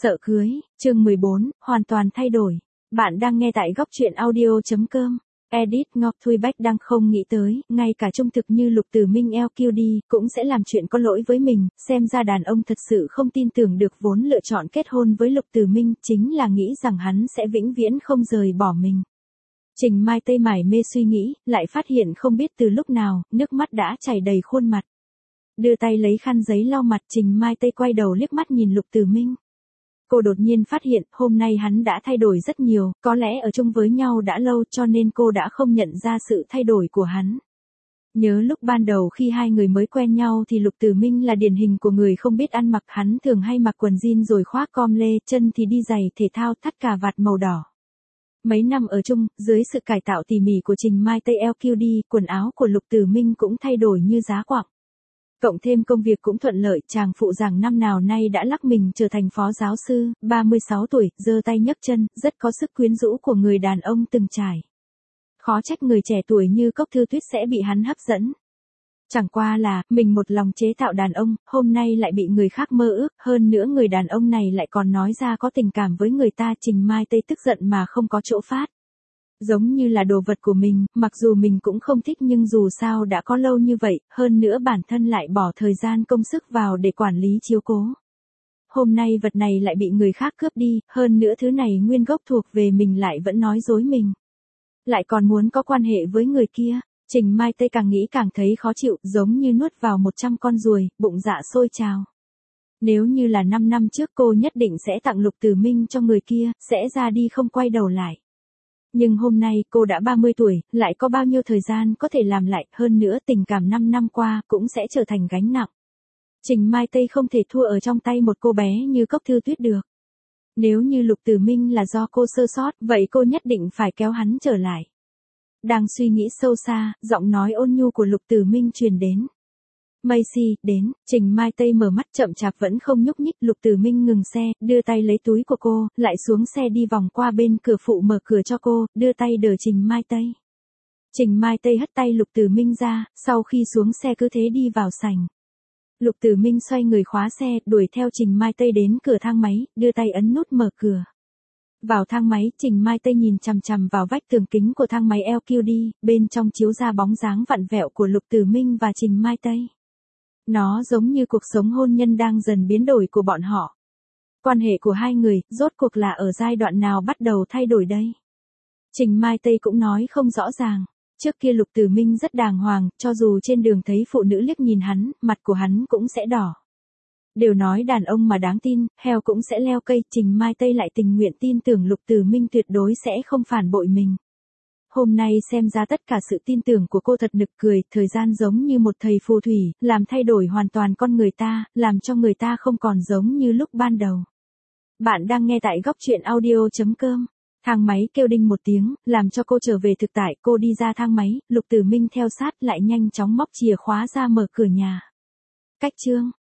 Sợ cưới, chương 14, hoàn toàn thay đổi. Bạn đang nghe tại góc truyện audio.com. Edit Ngọc Thuy Bách đang không nghĩ tới, ngay cả trung thực như Lục Tử Minh LQD cũng sẽ làm chuyện có lỗi với mình, xem ra đàn ông thật sự không tin tưởng được vốn lựa chọn kết hôn với Lục Tử Minh, chính là nghĩ rằng hắn sẽ vĩnh viễn không rời bỏ mình. Trình Mai Tây mải mê suy nghĩ, lại phát hiện không biết từ lúc nào, nước mắt đã chảy đầy khuôn mặt. Đưa tay lấy khăn giấy lau mặt, Trình Mai Tây quay đầu liếc mắt nhìn Lục Tử Minh. Cô đột nhiên phát hiện, hôm nay hắn đã thay đổi rất nhiều, có lẽ ở chung với nhau đã lâu cho nên cô đã không nhận ra sự thay đổi của hắn. Nhớ lúc ban đầu khi hai người mới quen nhau thì Lục Tử Minh là điển hình của người không biết ăn mặc, hắn thường hay mặc quần jean rồi khoác com lê, chân thì đi giày thể thao thắt cà vạt màu đỏ. Mấy năm ở chung, dưới sự cải tạo tỉ mỉ của Trình Mai Tây LQD, quần áo của Lục Tử Minh cũng thay đổi như giá quặng. Cộng thêm công việc cũng thuận lợi, chàng phụ giảng năm nào nay đã lắc mình trở thành phó giáo sư, 36 tuổi, giơ tay nhấc chân, rất có sức quyến rũ của người đàn ông từng trải. Khó trách người trẻ tuổi như Cốc Thư Tuyết sẽ bị hắn hấp dẫn. Chẳng qua là, mình một lòng chế tạo đàn ông, hôm nay lại bị người khác mơ ước, hơn nữa người đàn ông này lại còn nói ra có tình cảm với người ta. Trình Mai Tây tức giận mà không có chỗ phát. Giống như là đồ vật của mình, mặc dù mình cũng không thích nhưng dù sao đã có lâu như vậy, hơn nữa bản thân lại bỏ thời gian công sức vào để quản lý chiếu cố. Hôm nay vật này lại bị người khác cướp đi, hơn nữa thứ này nguyên gốc thuộc về mình lại vẫn nói dối mình. Lại còn muốn có quan hệ với người kia. Trình Mai Tây càng nghĩ càng thấy khó chịu, giống như nuốt vào 100 con ruồi, bụng dạ sôi trào. Nếu như là 5 năm trước cô nhất định sẽ tặng Lục Tử Minh cho người kia, sẽ ra đi không quay đầu lại. Nhưng hôm nay cô đã 30 tuổi, lại có bao nhiêu thời gian có thể làm lại, hơn nữa tình cảm 5 năm qua cũng sẽ trở thành gánh nặng. Trình Mai Tây không thể thua ở trong tay một cô bé như Cốc Thư Tuyết được. Nếu như Lục Tử Minh là do cô sơ sót, vậy cô nhất định phải kéo hắn trở lại. Đang suy nghĩ sâu xa, giọng nói ôn nhu của Lục Tử Minh truyền đến. Macy, đến. Trình Mai Tây mở mắt chậm chạp vẫn không nhúc nhích. Lục Tử Minh ngừng xe, đưa tay lấy túi của cô, lại xuống xe đi vòng qua bên cửa phụ mở cửa cho cô, đưa tay đỡ Trình Mai Tây. Trình Mai Tây hất tay Lục Tử Minh ra, sau khi xuống xe cứ thế đi vào sảnh. Lục Tử Minh xoay người khóa xe, đuổi theo Trình Mai Tây đến cửa thang máy, đưa tay ấn nút mở cửa. Vào thang máy, Trình Mai Tây nhìn chằm chằm vào vách tường kính của thang máy LQD, bên trong chiếu ra bóng dáng vặn vẹo của Lục Tử Minh và Trình Mai Tây. Nó giống như cuộc sống hôn nhân đang dần biến đổi của bọn họ. Quan hệ của hai người, rốt cuộc là ở giai đoạn nào bắt đầu thay đổi đây? Trình Mai Tây cũng nói không rõ ràng. Trước kia Lục Tử Minh rất đàng hoàng, cho dù trên đường thấy phụ nữ liếc nhìn hắn, mặt của hắn cũng sẽ đỏ. Đều nói đàn ông mà đáng tin, heo cũng sẽ leo cây. Trình Mai Tây lại tình nguyện tin tưởng Lục Tử Minh tuyệt đối sẽ không phản bội mình. Hôm nay xem ra tất cả sự tin tưởng của cô thật nực cười, thời gian giống như một thầy phù thủy, làm thay đổi hoàn toàn con người ta, làm cho người ta không còn giống như lúc ban đầu. Bạn đang nghe tại góc truyện audio.com. Thang máy kêu đinh một tiếng, làm cho cô trở về thực tại, cô đi ra thang máy, Lục Tử Minh theo sát lại nhanh chóng móc chìa khóa ra mở cửa nhà. Cách chương